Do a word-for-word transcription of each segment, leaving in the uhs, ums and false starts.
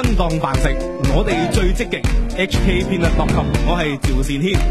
分當飯食，我哋最積極。H K 編律 .com， 我係趙善軒。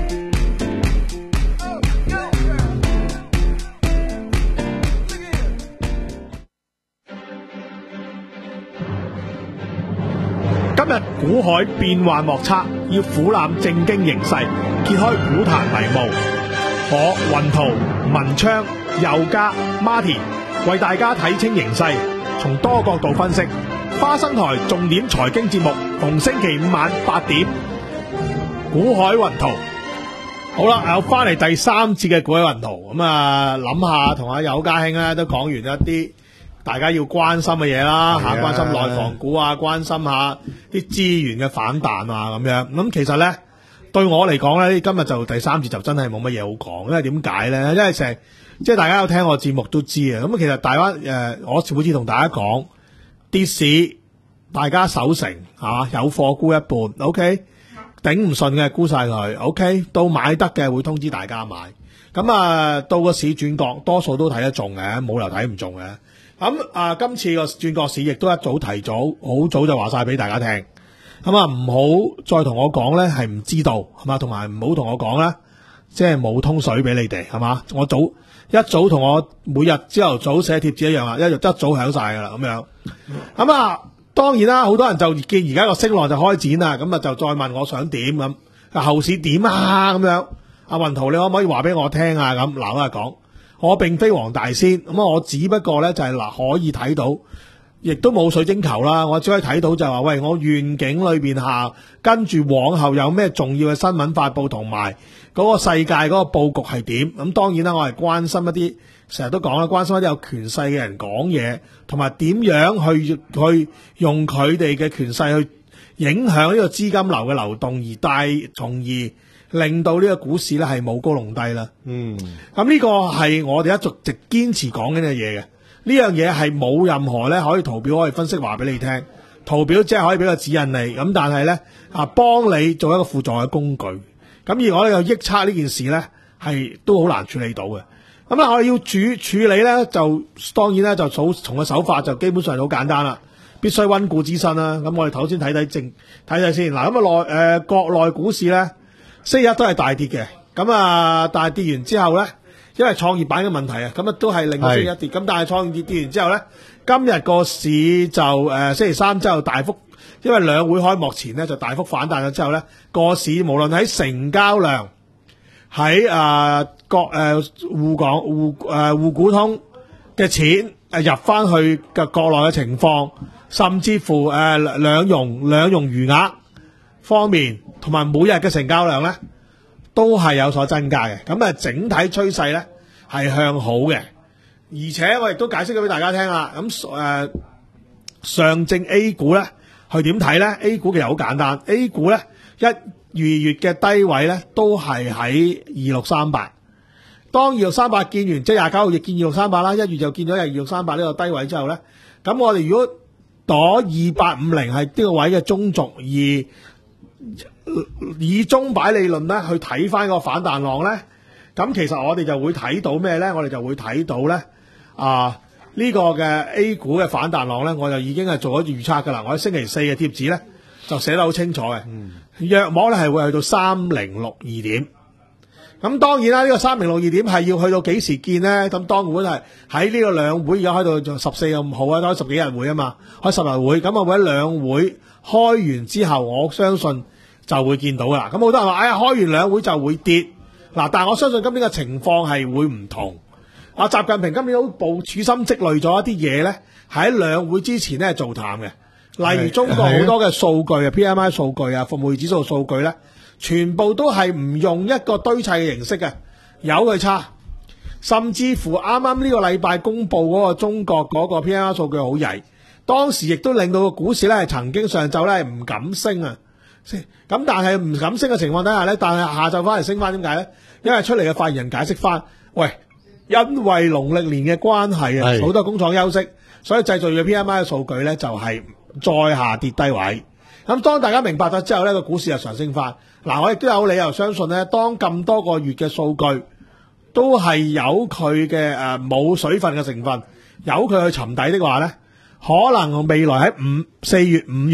今日股海變幻莫測，要俯瞰正經形勢，揭開股壇迷霧。我雲圖、文昌、佑嘉、Martin 為大家睇清形勢，從多角度分析。花生台重點財經節目，逢星期五晚八點，股海雲圖。好啦，又翻嚟第三節嘅股海雲圖。咁啊，諗下同阿佑嘉兄咧都講完一啲大家要關心嘅嘢啦，吓、啊、關心內房股啊，關心下啲資源嘅反彈啊，咁樣。咁其實咧，對我嚟講咧，今日就第三節就真係冇乜嘢好講，因為點解咧？因為成即係大家有聽我節目都知啊。咁其實大家誒、呃，我每次同大家講跌市，大家守成啊，有貨沽一半 ，OK， 頂唔順嘅沽晒佢 ，OK， 到買得嘅會通知大家買。咁啊，到個市轉角，多數都睇得中嘅，冇理由睇唔中嘅。咁啊，今次個轉角市亦都一早提早，好早就話晒俾大家聽。咁啊，唔好再同我講咧，係唔知道，係嘛？同埋唔好同我講咧，即係冇通水俾你哋，係嘛？我早一早同我每日朝頭早寫貼紙一樣啊，一日一早響晒噶啦，咁樣。咁啊，當然啦，好多人就見而家個升浪就開展啦，咁啊就再問我想點咁，後市點啊咁樣？阿雲圖，你可唔可以話俾我聽啊？咁嗱，我係講。我並非黃大仙，咁我只不過咧就係、是、嗱可以睇到，亦都冇水晶球啦。我只可以睇到就係話，喂，我願景裏邊下跟住往後有咩重要嘅新聞發佈，同埋嗰個世界嗰個佈局係點。咁當然啦，我係關心一啲，成日都講啦，關心一啲有權勢嘅人講嘢，同埋點樣去去用佢哋嘅權勢去影響呢個資金流嘅流動，而帶從而令到呢個股市咧係冇高隆低啦。嗯，咁呢個係我哋一直直堅持講緊嘅嘢嘅。呢樣嘢係冇任何咧可以圖表可以分析話俾你聽，圖表即係可以俾個指引你。咁但係咧啊，幫你做一個輔助嘅工具。咁而我哋又臆測呢件事咧係都好難處理到嘅。咁啊，我哋要主處理咧就當然咧就從從個手法就基本上好簡單啦，必須溫故知新啦。咁我哋頭先睇睇正睇睇先嗱。咁啊內誒國內股市咧。星期一都係大跌嘅，咁啊，但係跌完之後咧，因為創業板嘅問題啊，咁啊都係令到星期一跌，咁但係創業跌跌完之後咧，今日個市就誒、呃、星期三之後大幅，因為兩會開幕前咧就大幅反彈咗之後咧，個市無論喺成交量，喺啊國誒滬港滬誒滬股通嘅錢誒入翻去嘅國內嘅情況，甚至乎誒、呃、兩融兩融餘額方面，同埋每日嘅成交量咧，都係有所增加嘅。咁啊，整體趨勢咧係向好嘅。而且我亦都解釋咗俾大家聽啦。咁誒、呃，上證 A 股咧，去點睇咧 ？A 股其實好簡單 ，A 股咧一二月嘅低位咧都係喺二六三八。當二六三八見完，即係廿九號亦見二六三八啦，一月就見咗二六三八呢個低位之後咧，咁我哋如果攞二八五零係呢個位嘅中軸，而以鐘擺理論咧去睇翻個反彈浪咧，咁其實我哋就會睇到咩咧？我哋就會睇到咧啊呢、這個嘅 A 股嘅反彈浪咧，我就已經係做咗預測噶啦。我喺星期四嘅貼紙咧就寫得好清楚嘅，約莫咧係會去到三零六二點。咁當然啦，呢、這個三零六二點係要去到幾時見咧？咁當然係喺呢個兩會而家開到就十四咁好啊，開十幾日會啊嘛，開十日會，咁啊會喺兩會開完之後，我相信就會見到噶啦。咁好多人話，哎呀，開完兩會就會跌嗱，但係我相信今年嘅情況係會唔同。阿習近平今年都部署心積累咗一啲嘢咧，喺兩會之前咧做淡嘅，例如中國好多嘅數據啊 ，P M I 數據啊，服務業指數數據咧，全部都係唔用一個堆砌嘅形式嘅，有佢差，甚至乎啱啱呢個禮拜公布嗰個中國嗰個 P M I 數據好曳，當時亦都令到個股市咧係曾經上晝咧係唔敢升啊。咁但係唔敢升嘅情況底下咧，但係下晝翻嚟升翻，點解咧？因為出嚟嘅發言人解釋翻，喂，因為農曆年嘅關係啊，好多工廠休息，所以製造業 P M I 嘅數據咧就係再下跌低位。咁當大家明白咗之後咧，個股市就上升翻。嗱，我亦都有理由相信咧，當咁多個月嘅數據都係有佢嘅誒冇水分嘅成分，有佢去沉底的話咧，可能未來喺五四月五月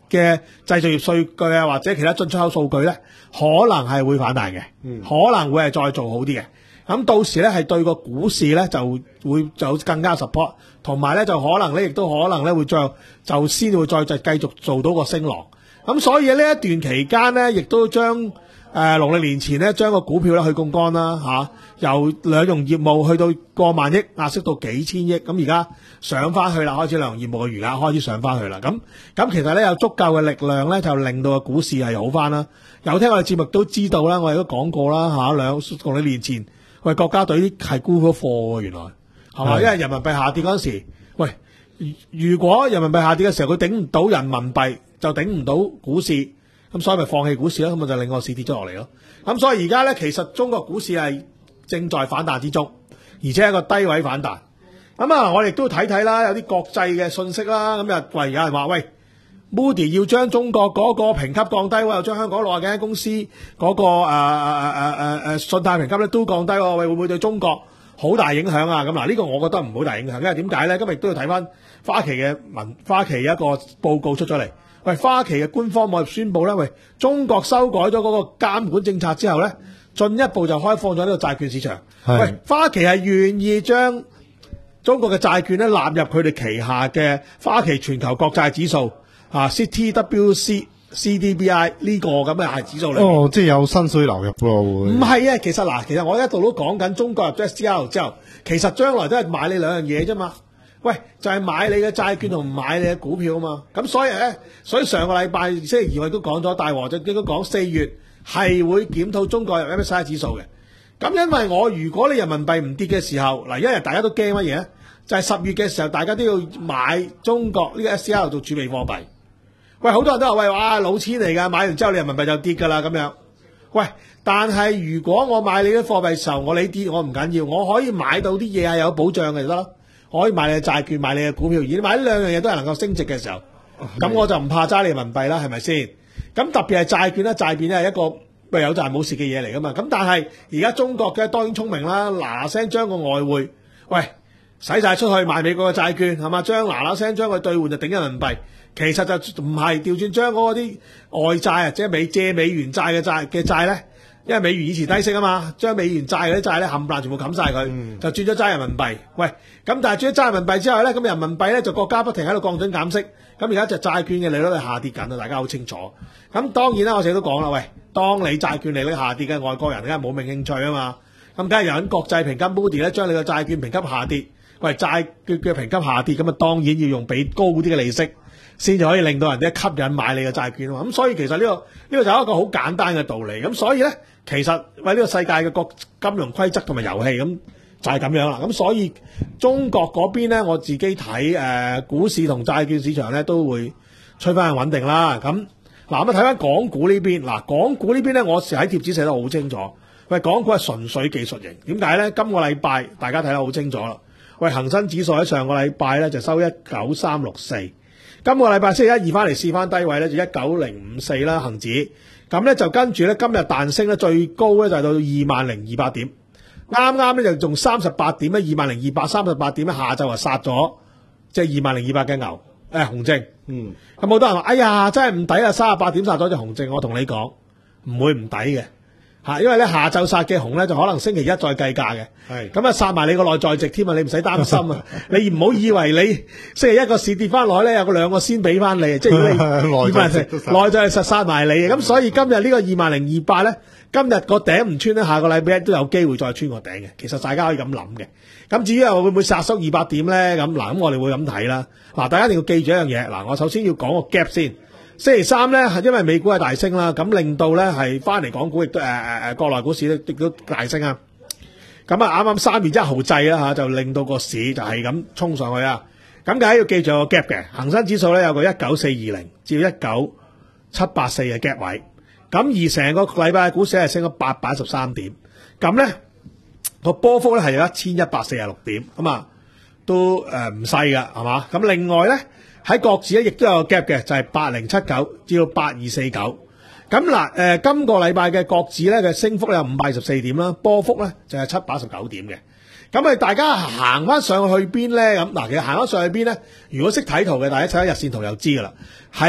嘅製造業數據啊，或者其他進出口數據咧，可能係會反彈嘅， 嗯、 可能會係再做好啲嘅。咁到時咧係對個股市咧就會就更加 support， 同埋咧就可能咧亦都可能咧會再就先會再就繼續做到個升浪。咁所以呢一段期間咧，亦都將誒農曆年前咧將個股票咧去槓桿啦嚇，由兩融業務去到過萬億壓縮到幾千億，咁而家上翻去啦，開始兩融業務嘅餘額開始上翻去啦。咁咁其實咧有足夠嘅力量咧，就令到個股市係好翻啦。有聽我哋節目都知道啦，我哋都講過啦嚇，兩農曆年前。喂，國家隊係沽咗貨喎，原來係嘛？因為人民幣下跌嗰陣時，喂，如果人民幣下跌嘅時候佢頂唔到人民幣，就頂唔到股市，咁所以咪放棄股市咯，咁咪就令個市跌咗落嚟咯。咁所以而家咧，其實中國股市係正在反彈之中，而且係一個低位反彈。咁啊，我哋都睇睇啦，有啲國際嘅信息啦，咁又喂，有人話喂。Moody 要將中國嗰個評級降低，又將香港六十幾間公司嗰、那個誒誒誒誒誒信貸評級咧都降低，喂，會唔會對中國好大影響啊？咁嗱，呢個我覺得唔好大影響，因為點解咧？今日亦都要睇翻花旗嘅文花旗一個報告出咗嚟，喂，花旗嘅官方網頁宣佈咧，喂，中國修改咗嗰個監管政策之後咧，進一步就開放咗呢個債券市場。喂，花旗係願意將中國嘅債券咧納入佢哋旗下嘅花旗全球國債指數。啊 ，C T W C C D B I 呢個咁嘅係指數嚟。 哦，即係有新水流入喎會。 唔係啊，其實嗱，其實我一度都講緊中國入咗 S D R 之後，其實將來都係買你兩樣嘢啫嘛。喂，就係、是、買你嘅債券同買你嘅股票啊嘛。咁所以咧，所以上個禮拜星期二我亦都講咗，大和就應該講四月係會檢討中國入 M S C I 指數嘅。咁因為我如果你人民幣唔跌嘅時候，嗱，因為大家都驚乜嘢？就係、是、十月嘅時候，大家都要買中國呢個 S D R 做儲備貨幣。喂，好多人都話喂，哇，老錢嚟噶，買完之後你人民幣就跌噶啦咁樣。喂，但係如果我買你啲貨幣時候，我你跌我唔緊要，我可以買到啲嘢係有保障嘅就得咯。我可以買你嘅債券，買你嘅股票，而你買呢兩樣嘢都係能夠升值嘅時候，咁我就唔怕揸你人民幣啦，係咪先？咁特別係債券啦，債券咧係一個喂有賺冇蝕嘅嘢嚟噶嘛。咁但係而家中國嘅當然聰明啦，嗱嗱聲將個外匯喂使晒出去買美國嘅債券係嘛，將嗱嗱聲將佢兌換就頂人民幣。其實就唔係調轉將嗰啲外債啊，即係美借美元債嘅債嘅債咧，因為美元以前低息啊嘛，將美元債嗰啲債咧冚唪唥全部冚晒佢，嗯、就轉咗揸人民幣。喂，咁但係轉咗揸人民幣之後咧，咁人民幣咧就國家不停喺度降準減息，咁而家就債券嘅利率係下跌緊啊，大家好清楚。咁當然啦，我成日都講啦，喂，當你債券利率下跌嘅外國人梗係冇明興趣啊嘛，咁梗係有人國際評級 Moody 咧將你個債券評級下跌，喂，債券嘅評級下跌，咁啊當然要用比高啲嘅利息。先至可以令到人哋吸引買你嘅債券啊嘛，咁所以其實呢、這個呢、這個就係一個好簡單嘅道理。咁所以咧，其實為呢個世界嘅國金融規則同埋遊戲咁就係咁樣啦。咁所以中國嗰邊咧，我自己睇誒、呃、股市同債券市場咧都會趨翻穩定啦。咁嗱咁啊睇翻港股呢邊，嗱港股呢邊咧，我喺貼紙寫得好清楚。喂，港股係純粹技術型，點解咧？今個禮拜大家睇得好清楚啦。喂，恒生指數喺上個禮拜咧就收一九三六四。今個禮拜星期一二翻嚟試翻低位咧，就一九零五四啦，恒指咁咧就跟住咧今日彈升咧最高咧就係到二萬零二百點，啱啱咧就仲三十八點咧，二萬零二百三十八點咧，下晝啊殺咗即係二萬零二百嘅牛誒熊證，嗯，咁好多人話哎呀真係唔抵啊，三十八點殺咗隻熊證，我同你講唔會唔抵嘅。吓，因為咧下晝殺嘅紅咧就可能星期一再計價嘅，係咁啊殺埋你個內在值添啊，你唔使擔心啊，你唔好以為你星期一個市跌翻落去咧有個兩個先俾翻你，即係如果你內在值內在實殺埋你，咁所以今日呢個二萬零二百咧，今日個頂唔穿咧，下個禮拜一都有機會再穿個頂嘅，其實大家可以咁諗嘅。咁至於話會唔會殺縮二百點咧？咁嗱，咁我哋會咁睇啦。嗱，大家一定要記住一樣嘢，嗱，我首先要講個 gap 先。星期三咧，因為美股係大升啦，咁令到咧係翻嚟港股亦都誒誒誒國內股市咧亦都大升啊。咁啊，啱啱三月一號制啦嚇，就令到個市就係咁衝上去啊。咁梗係要記住有個 gap 嘅，恒生指數咧有個一九四二零至到一九七八四嘅 gap 位。咁而成個禮拜嘅股市係升咗八百一十三點，咁咧個波幅咧係有一千一百四十六點，咁啊都誒唔細噶係嘛。咁另外咧。喺國指咧，亦都有個 gap 嘅，就係八零七九至到八二四九。咁嗱，誒今個禮拜嘅國指咧嘅升幅咧有五百二十四點啦，波幅咧就係七百一十九點嘅。咁啊，大家行翻上去邊咧？咁嗱，其實行翻上去邊咧？如果識睇圖嘅，大家睇下日線圖就知噶啦。喺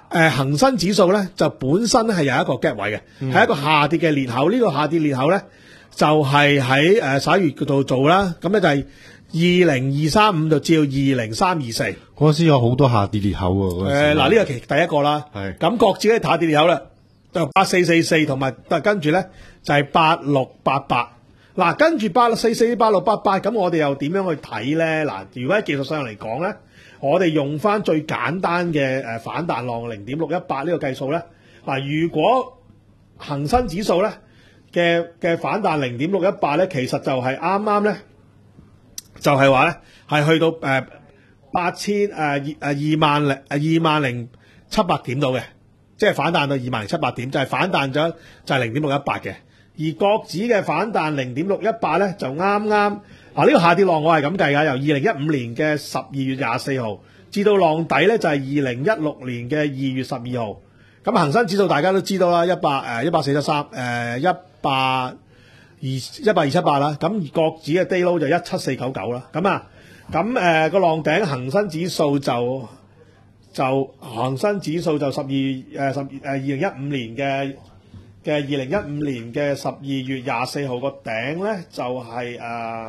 誒恒生指數咧就本身係有一個 gap 位嘅，係、嗯、一個下跌嘅裂口。呢、這個下跌裂口咧就係喺誒十一月度做啦。咁咧就係二零二三五就至到二零三二四。 嗰陣時有好多下跌裂口喎。 誒嗱呢個其第一個啦。係。咁國指咧下跌裂口啦，就八四四四同埋跟住咧就係八六八八。嗱跟住八六四四八六八八，咁我哋又點樣去睇咧？嗱，如果喺技術上嚟講咧，我哋用翻最簡單嘅誒反彈浪零點六一八呢個計數咧，嗱，如果恒生指數咧嘅嘅反彈零點六一八咧，其實就係啱啱咧，就係話咧係去到誒八千誒誒二萬零誒二萬零七百點度嘅，即係反彈到二萬零七百點，就係反彈咗就係零點六一八嘅。而國指嘅反彈零點六一八咧，就啱啱啊呢個下跌浪我係咁計㗎，由二零一五年嘅十二月廿四號至到浪底咧就係二零一六年嘅二月十二號。咁恒生指數大家都知道啦，一百誒一百四十三誒一百二一百二七八啦。咁而國指嘅 day low 就一七四九九啦。咁啊咁誒個浪頂恒生指數就就恒生指數就十二誒十誒二零一五年嘅。嘅二零一五年嘅十二月廿四號個頂咧就係誒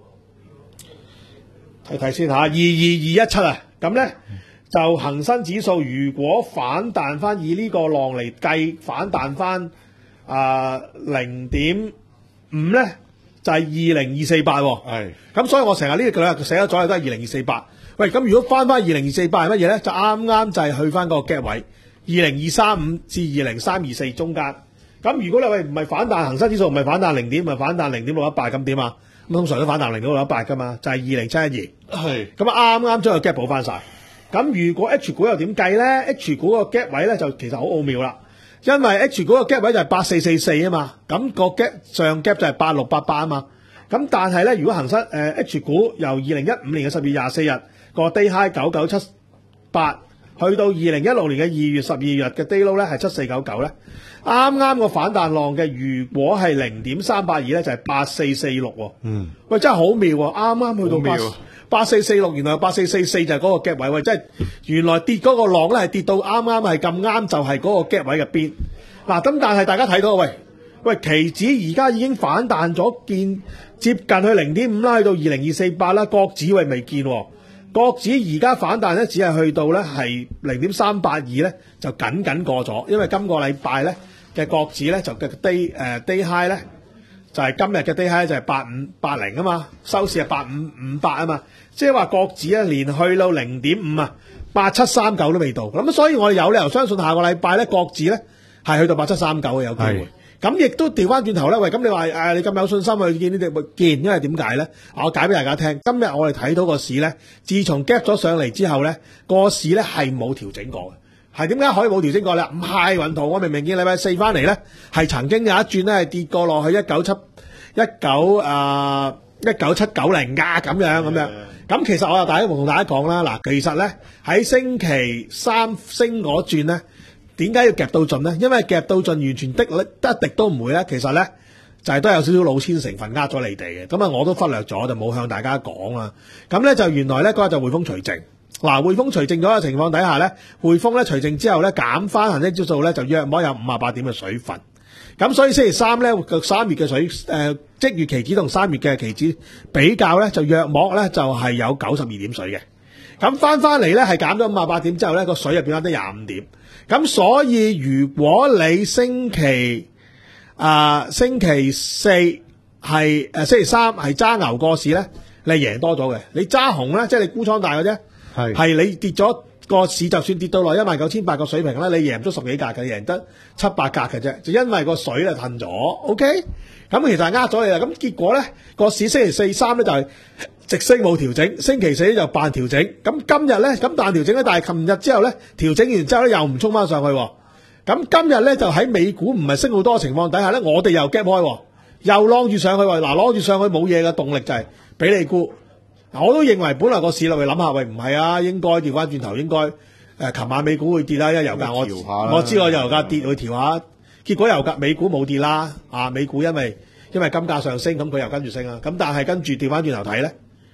睇睇先嚇，二二二一七啊，咁咧就恒生指數如果反彈翻以呢個浪嚟計，反彈翻啊零點五咧就係二零二四八喎。係，咁所以我成日呢個咧寫咗咗都係二零二四八。喂，咁如果翻翻二零二四八係乜嘢咧？就啱啱就係去翻個 gap 位，二零二三五至二零三二四中間。咁如果你喂唔係反彈恒生指數唔係反彈零點，唔係反彈零點六一八，咁點啊？咁通常都反彈零點六一八噶嘛，就係二零七一二。係。咁啊啱啱將個 gap 補翻晒。咁如果 H 股又點計咧 ？H 股個 gap 位咧就其實好奧妙啦，因為 H 股個 gap 位就係八四四四啊嘛，咁個 gap 上 gap 就係八六八八啊嘛。咁但係咧，如果恒生誒 H 股由二零一五年嘅十月廿四日個 day high 九九七八，去到二零一六年嘅二月十二日嘅 day low 咧係七四九九咧。啱啱個反彈浪嘅，如果係零點三八二咧，就係八四四六喎。嗯，喂，真係好妙喎！啱啱去到八八四四六，原來八四四四就係嗰個 gap 位，喂，真係原來跌嗰個浪咧係跌到啱啱係咁啱，就係嗰個 gap 位嘅邊。嗱，咁但係大家睇到，喂喂，期指而家已經反彈咗，見接近去零點五啦，去到二零二四八啦，國指喂未見喎。國指而家反彈咧，只係去到咧係零點三八二咧，就僅僅過咗，因為今個禮拜咧嘅國指咧就嘅 day 誒、呃、day high 咧就係、是、今日嘅 day high 就係八五八零啊嘛，收市係八五五八啊嘛，即係話國指咧連去到零點五啊，八七三九都未到，咁所以我哋有理由相信下個禮拜咧國指咧係去到八七三九嘅有機會。咁亦都調翻轉頭咧，喂，咁你話誒、啊、你咁有信心去見呢啲見，因為點解咧？我解俾大家聽，今日我哋睇到個市咧，自從 gap 咗上嚟之後咧，個市咧係冇調整過嘅。係點解可以冇調整過咧？唔係雲圖，我明明見禮拜四翻嚟咧，係曾經有一轉咧係跌過落去一九七一九啊一九七九零啊咁樣咁樣。咁其實我又大家同大家講啦，嗱，其實咧喺星期三升嗰轉咧。點解要夾到盡咧？因為夾到盡完全的得一滴都唔會咧。其實咧就係、是、都有少少老千成分呃咗你哋嘅。咁啊，我都忽略咗，就冇向大家講啦。咁咧就原來咧嗰日就匯豐除淨。嗱，匯豐除淨咗嘅情況底下咧，匯豐咧除淨之後咧減翻恒生指數咧就約莫有五十八點嘅水分。咁所以星期三咧三月嘅水誒、呃、即月期指同三月嘅期指比較咧就約莫咧就係有九十二點水嘅。咁翻翻嚟咧係減咗五十八點之後咧個水入變翻得廿五點。咁所以如果你星期啊、呃、星期四係誒、呃、星期三係揸牛個市咧，你贏多咗嘅。你揸紅咧，即係你沽倉大嘅啫，係係你跌咗個市，就算跌到落一萬九千八個水平咧，你贏咗十幾格嘅，贏得七八格嘅啫，就因為個水咧褪咗。OK，咁其實係呃咗你啦。咁結果咧個市星期四三咧就係、是。直升冇調整，星期四就扮調整，咁今日咧咁扮調整咧，但係琴日之後咧調整完之後咧又唔衝翻上去，咁今日咧就喺美股唔係升好多情況底下咧，我哋又 gap 開，又晾住上去，嗱晾住上去冇嘢嘅動力就係俾你沽，嗱我都認為本來個市落去諗下，喂唔係啊，應該調翻轉頭，應該誒琴晚美股會跌啦，因為油價我我知我油價跌會調下，結果油價美股冇跌啦，啊美股因為因為金價上升，咁佢又跟住升啦，咁但係跟住調翻轉頭睇咧。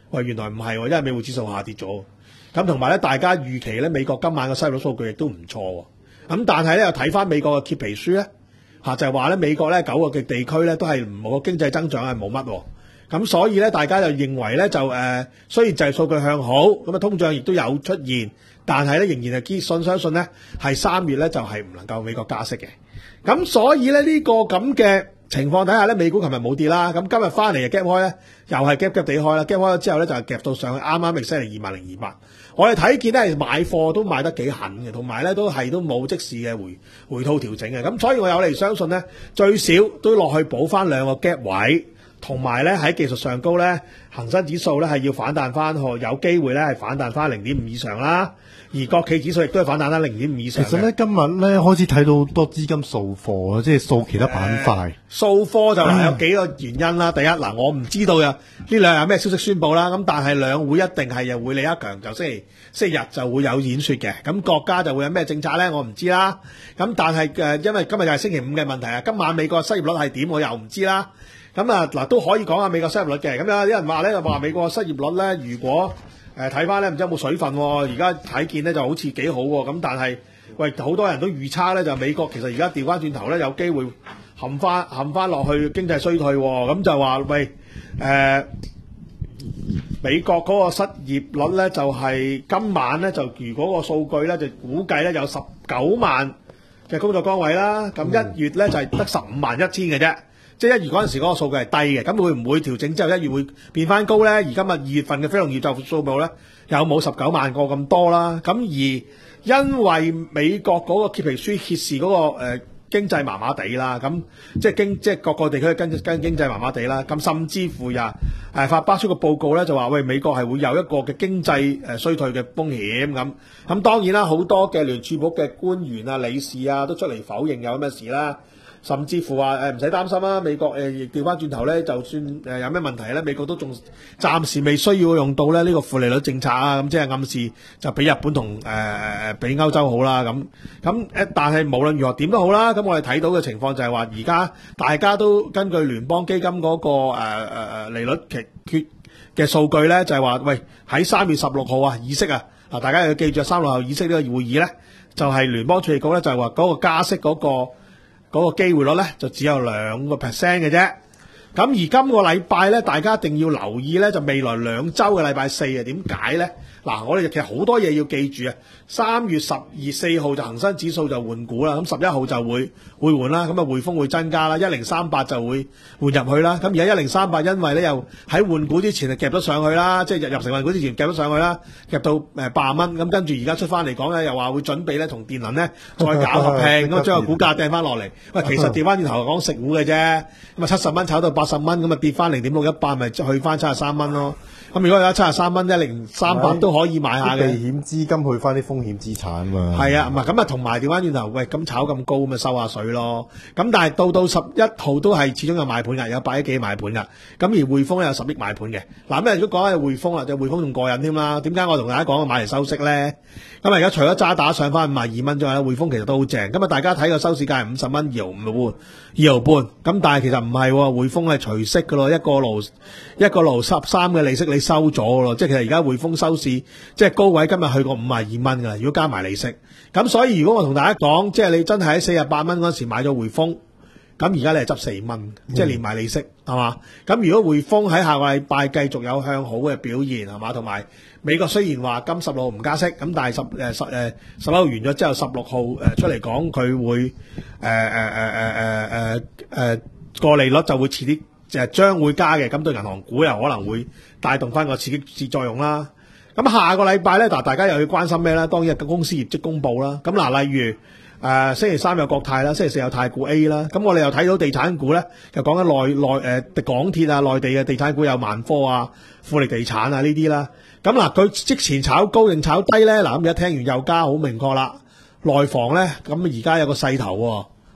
喂，原來唔係喎，因為美匯指數下跌咗。咁同埋咧，大家預期咧美國今晚嘅失業率數據亦都唔錯喎。咁但係咧又睇翻美國嘅揭皮書咧，嚇就係話咧美國咧九個嘅地區咧都係冇個經濟增長係冇乜喎。咁所以咧大家就認為咧就誒、呃，雖然就係數據向好，咁啊通脹亦都有出現，但係咧仍然係堅信相信咧係三月咧就係唔能夠美國加息嘅。咁所以咧呢、這個咁嘅情況底下咧，美股琴日冇跌啦，咁今日翻嚟就 gap 開咧，又係 gap gap 地開啦 gap 開咗之後咧就係夾到上去，啱啱 exactly 二萬零二百。我哋睇見咧係買貨都買得幾狠嘅，同埋咧都係都冇即時嘅回回吐調整嘅，咁所以我有嚟相信咧最少都落去補翻兩個 gap 位，同埋咧喺技術上高咧恒生指數咧係要反彈翻，有機會咧係反彈翻零點五以上啦。而國企指數亦都係反彈翻零點五以上。 其實咧今日咧開始睇到好多資金掃貨啦，即係掃其他板塊。 掃貨就嗱有幾個原因啦。第一嗱，我唔知道啊呢兩日有咩消息宣佈啦。咁但係兩會一定係又會李克強就星期星期日就會有演說嘅。咁國家就會有咩政策咧？我唔知啦。咁但係誒，因為今日就係星期五嘅問題啊。今晚美國失業率係點？我又唔知啦。咁啊嗱都可以講下美國失業率嘅。咁有啲人話咧就話美國失業率咧，如果誒睇翻咧，唔知有冇水分喎？而家睇見咧就好似幾好喎。咁但係，喂，好多人都預測咧，就美國其實而家調翻轉頭咧，有機會陷翻陷翻落去經濟衰退喎。咁就話喂，誒、呃、美國嗰個失業率咧，就係、是、今晚咧就如果個數據咧就估計咧有十九萬嘅工作崗位啦。咁一月咧就係得十五萬一千嘅啫。即係一月嗰陣時嗰個數據係低嘅，咁會唔會調整之後一月會變翻高咧？而今日二月份嘅非農業就業數目咧，有冇十九萬個咁多啦？咁而因為美國嗰個揭皮書揭示嗰、那個誒、呃、經濟麻麻地啦，咁即係經即係各個地區嘅跟跟經濟麻麻地啦，咁甚至乎呀誒發巴出個報告咧，就話喂美國係會有一個嘅經濟誒衰退嘅風險咁。咁當然啦，好多嘅聯儲局嘅官員啊、理事啊都出嚟否認有咩事啦。甚至乎話誒唔使擔心啦，美國誒亦調翻轉頭咧，就算誒有咩問題咧，美國都仲暫時未需要用到咧呢個負利率政策啊，咁即係暗示就比日本同誒誒比歐洲好啦咁。咁誒但係無論如何點都好啦，咁我哋睇到嘅情況就係話而家大家都根據聯邦基金嗰個誒誒誒利率期決嘅數據咧，就係話喂喺三月十六號啊議息啊，嗱大家要記住三月六號議息呢個會議咧，就係聯邦儲備局咧就係話嗰個加息嗰個。嗰個機會率咧就只有兩個 percent 嘅啫。咁而今個禮拜咧，大家一定要留意咧，就未來兩週嘅禮拜四啊，點解咧？嗱，我哋其實好多嘢要記住啊。三月十二四號就恒生指數就換股啦，咁十一號就會會換啦，咁啊匯豐會增加啦，一零三八就會換入去啦。咁而家一零三八因為咧又喺換股之前就夾咗上去啦，即係入入成分股之前夾咗上去啦，夾到誒八十蚊。咁跟住而家出翻嚟講咧，又話會準備咧同電能咧再搞合併，咁將個股價掟翻落嚟。喂，其實調翻轉頭講食糊嘅啫，咁啊七十蚊炒到八十蚊，咁啊跌翻零點六一八，咪去翻七十三蚊咯。咁如果有七十三蚊一零三八都可以買下嘅。 避險資金去翻啲風險資產嘛。 係啊，唔係咁啊，同埋調翻轉頭，喂，咁炒咁高，咪收下水咯。咁但係到到十一號都係始終有買盤㗎，有八億幾買盤㗎。咁而匯豐有十億買盤嘅。嗱咁如果講係匯豐啦，就匯豐仲過癮添啦。點解我同大家講買嚟收息咧？咁啊而家除咗渣打上翻五十二蚊之外咧，匯豐其實都好正。咁啊大家睇個收市價係五十蚊二毫五半，二毫半。咁但係其實唔係喎，匯豐係除息㗎咯，一個爐一個爐十三嘅利息你收咗㗎咯。即係其實而家匯豐收市即係高位今日去過五十二蚊㗎啦，如果加埋利息。咁所以如果我同大家講，即係你真係喺四十八蚊嗰時買咗匯豐，咁而家你係執四蚊，即係連埋利息係嘛？咁如果匯豐喺下個禮拜繼續有向好嘅表現係嘛？同埋美國雖然話今十六號唔加息，咁但係十誒十誒十一號完咗之後，十六號誒出嚟講佢會誒誒誒誒誒誒誒個利率就會遲啲就係將會加嘅，咁對銀行股又可能會帶動翻個刺激作用啦。咁下個禮拜咧，嗱大家又要關心咩咧？當然係公司業績公佈啦。咁嗱，例如誒、呃、星期三有國泰啦，星期四有太古 A 啦。咁我哋又睇到地產股咧，就講緊內內誒、呃、港鐵啊，內地嘅地產股有萬科啊、富力地產啊呢啲啦。咁嗱，佢即前炒高定炒低咧？嗱咁而家聽完又加好明確啦。內房咧，咁而家有個勢頭喎。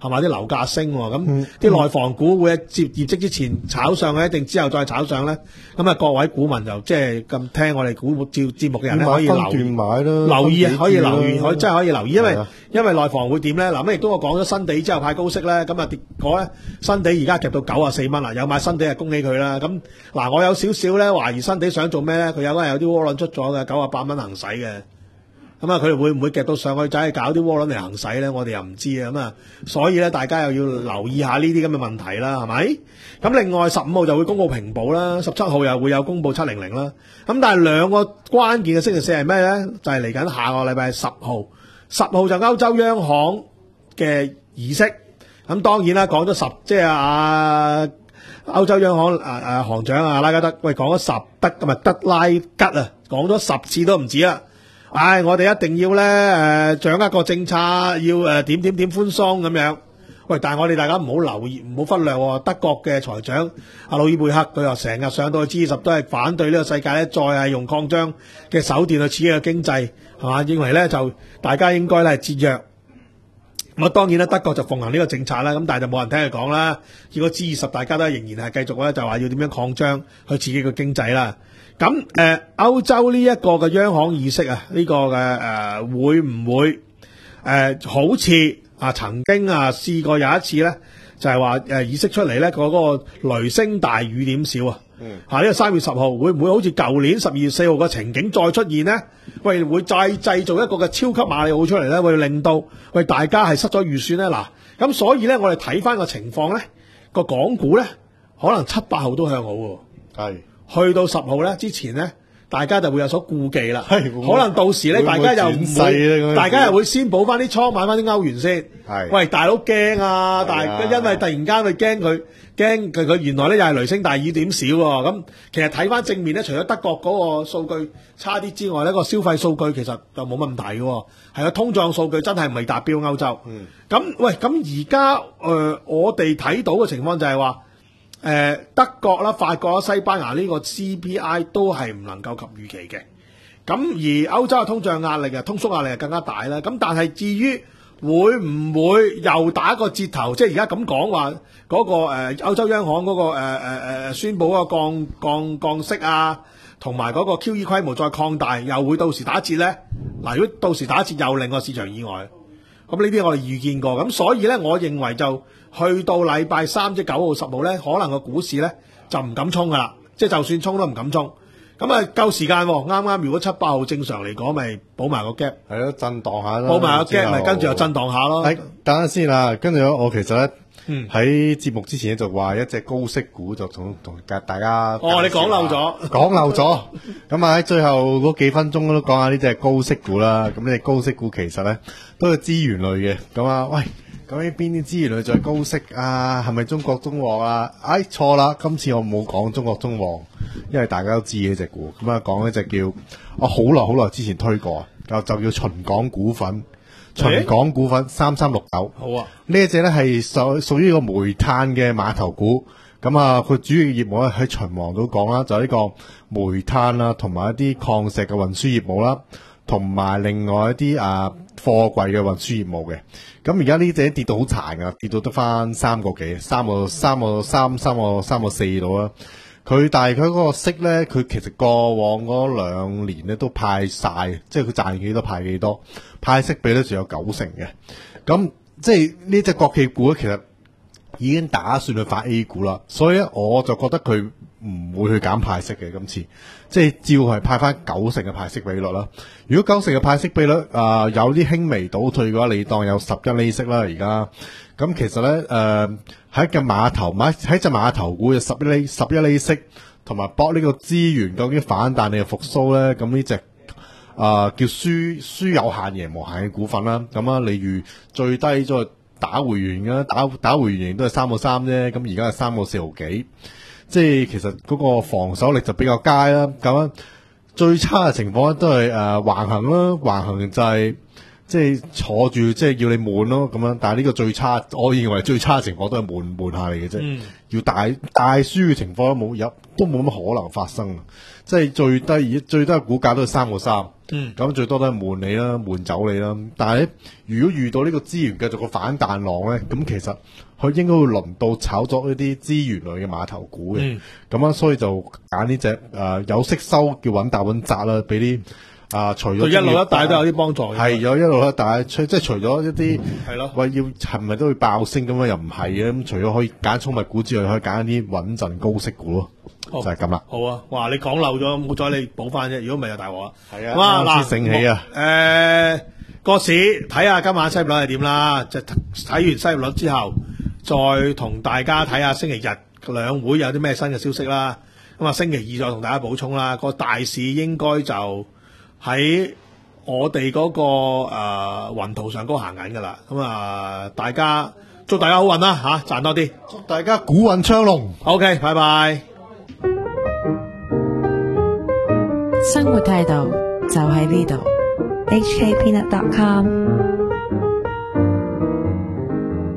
係嘛啲樓價升喎，咁啲內房股會喺接業績之前炒上去，一定之後再炒上咧？咁啊，各位股民就即係咁聽我哋股照節目嘅人咧，可以留意買咯， 留意可以留意，可以真係可以留意，因為係啊因為內房會點咧？嗱，咁亦都我講咗新地之後派高息咧，咁啊跌嗰咧新地而家夾到九啊四蚊啦，有買新地啊恭喜佢啦！咁嗱，我有少少咧懷疑新地想做咩咧？佢有嗰日有啲窩輪出咗嘅九啊八蚊行使嘅。咁啊，佢哋會唔會夾到上去就係搞啲窩輪嚟行使咧？我哋又唔知啊，咁啊，所以咧大家又要留意下呢啲咁嘅問題啦，係咪？咁另外十五號就會公布平保啦，十七號又會有公布七零零啦。咁但係兩個關鍵嘅星期四係咩咧？就係嚟緊下個禮拜十號，十號就歐洲央行嘅議息。咁當然啦，講咗十，即係啊歐洲央行啊啊行長啊拉加德，喂講咗十德咁啊德拉吉啊，講咗十次都唔止啦。唉，我哋一定要咧誒、呃、掌握個政策，要誒、呃、點點點寬鬆咁樣。喂，但係我哋大家唔好留意，唔好忽略、哦、德國嘅財長阿魯伊貝克，佢又成日上到去 G 二十都係反對呢個世界咧，再係用擴張嘅手段去刺激個經濟，係嘛？認為咧就大家應該咧節約。咁啊，當然咧德國就奉行呢個政策啦，咁但係就冇人聽佢講啦。結果 G 二十大家都仍然係繼續咧就話要點樣擴張去刺激個經濟啦。咁誒、呃、歐洲呢一個嘅央行議息啊，呢、這個嘅誒、呃、會唔會誒、呃、好似啊曾經啊試過有一次咧，就係話誒議息出嚟咧嗰個雷聲大雨點少啊。嗯。嚇呢個三月十號會唔會好似舊年十二月四號嘅情景再出現呢？喂，會再製造一個嘅超級馬里奧出嚟咧，會令到喂大家係失咗預算咧。嗱，咁所以咧我哋睇翻個情況咧，個港股咧可能七八號都向好喎。係。去到十號咧之前咧，大家就會有所顧忌啦。可能到時咧，大家又唔會，大家又會先補翻啲倉，買翻啲歐元先。係，喂，大佬驚啊！大，因為突然間佢驚佢，驚佢佢原來咧又係雷聲大雨點少喎。咁其實睇翻正面咧，除咗德國嗰個數據差啲之外咧，個消費數據其實就冇問題嘅。係個通脹數據真係未達標歐洲。嗯。咁喂，咁而家誒我哋睇到嘅情況就係話。誒、呃、德國啦、法國啦、西班牙呢個 C P I 都係唔能夠及預期嘅，咁而歐洲嘅通脹壓力啊、通縮壓力係更加大啦。咁但係至於會唔會又打個折頭，即係而家咁講話嗰個誒、呃、歐洲央行嗰、那個誒誒誒宣佈嗰個降降降息啊，同埋嗰個 Q E 規模再擴大，又會到時打折咧？嗱，如果到時打折又令個市場意外，咁呢啲我哋預見過，咁所以咧，我認為就。去到禮拜三即係九號十號咧，可能個股市咧就唔敢衝噶啦，即係就算衝都唔敢衝。咁啊夠時間喎，啱啱如果七八號正常嚟講，咪補埋個 gap，係咯，震盪下啦，補埋個 gap 咪跟住又震盪下咯。 誒，等陣先啦，跟住我其實咧喺節目之前咧就話一隻高息股就同同大家哦，你講漏咗， 講漏咗。咁啊喺最後嗰幾分鐘都講下呢隻高息股啦。咁呢隻高息股其實咧都係資源類嘅。咁啊，喂。咁呢邊啲資源類再高息啊？係咪中國中旺啊？哎，錯啦！今次我冇講中國中旺，因為大家都知呢隻股。咁啊，講一隻叫我好耐好耐之前推過，就就叫秦港股份。秦港股份三三六九。好啊！呢一隻咧係屬屬於一個煤炭嘅碼頭股。咁啊，佢主要業務咧喺秦皇度講啦，就係呢個煤炭啦，同埋一啲礦石嘅運輸業務啦。同埋另外一啲啊貨櫃嘅運輸業務嘅，咁而家呢隻跌到好殘噶，跌到得翻三個幾，三個三個三三個三個四度啦。佢但係佢嗰個息咧，佢其實過往嗰兩年咧都派晒，即係佢賺幾多派幾多，派息比率仲有九成嘅。咁即係呢隻國企股咧，其實已經打算去發 A 股啦，所以咧我就覺得佢唔會去減派息嘅今次，即係照係派翻九成嘅派息比率啦。如果九成嘅派息比率啊、呃、有啲輕微倒退嘅話，你當有十一厘息啦。而家咁其實咧誒喺個碼頭買喺隻碼頭股嘅十一厘十一厘息，同埋搏呢個資源究竟反彈定係復甦咧？咁呢隻啊叫輸輸有限贏無限嘅股份啦。咁啊，例如最低再打回原嘅，打打回原形都係三個三啫。咁而家係三個四毫幾。即係其實嗰個防守力就比較佳啦，咁樣最差嘅情況咧都係誒橫行啦，橫行就係即係坐住，即係要你悶咯咁樣。但係呢個最差，我認為最差嘅情況都係悶悶下嚟嘅啫。 嗯、 要大大輸嘅情況都冇有，都冇乜可能發生。即係最低最低嘅股價都係三個三。 嗯， 咁最多都係悶你啦，悶走你啦。但係咧，如果遇到呢個資源繼續個反彈浪咧，咁其實佢應該會輪到炒作一啲資源類嘅碼頭股嘅。咁樣、嗯、所以就揀呢隻誒有息收叫穩打穩紮啦，俾啲啊除咗對一路一帶都有啲幫助。 係有一路一帶，即係除咗一啲係咯， 喂要係咪都會爆升咁樣又唔係嘅。咁除咗可以揀寵物股之外，可以揀一啲穩陣高息股咯。就係咁啦。 好啊，哇！你講漏咗，冇再你補翻啫。如果唔係就大鑊啦。 係啊，啱先醒起啊。 誒，個市睇下今晚西率係點啦。就睇完西率之後，再同大家睇下星期日兩會有啲咩新嘅消息啦。咁啊，星期二再同大家補充啦。個大市應該就喺我哋嗰、那個誒、呃、雲圖上高行緊噶啦。咁啊，大家祝大家好運啦吓，賺、啊、多啲。 祝大家股運昌隆。 OK， 拜拜。 生活態度就喺呢度。H K Peanut dot com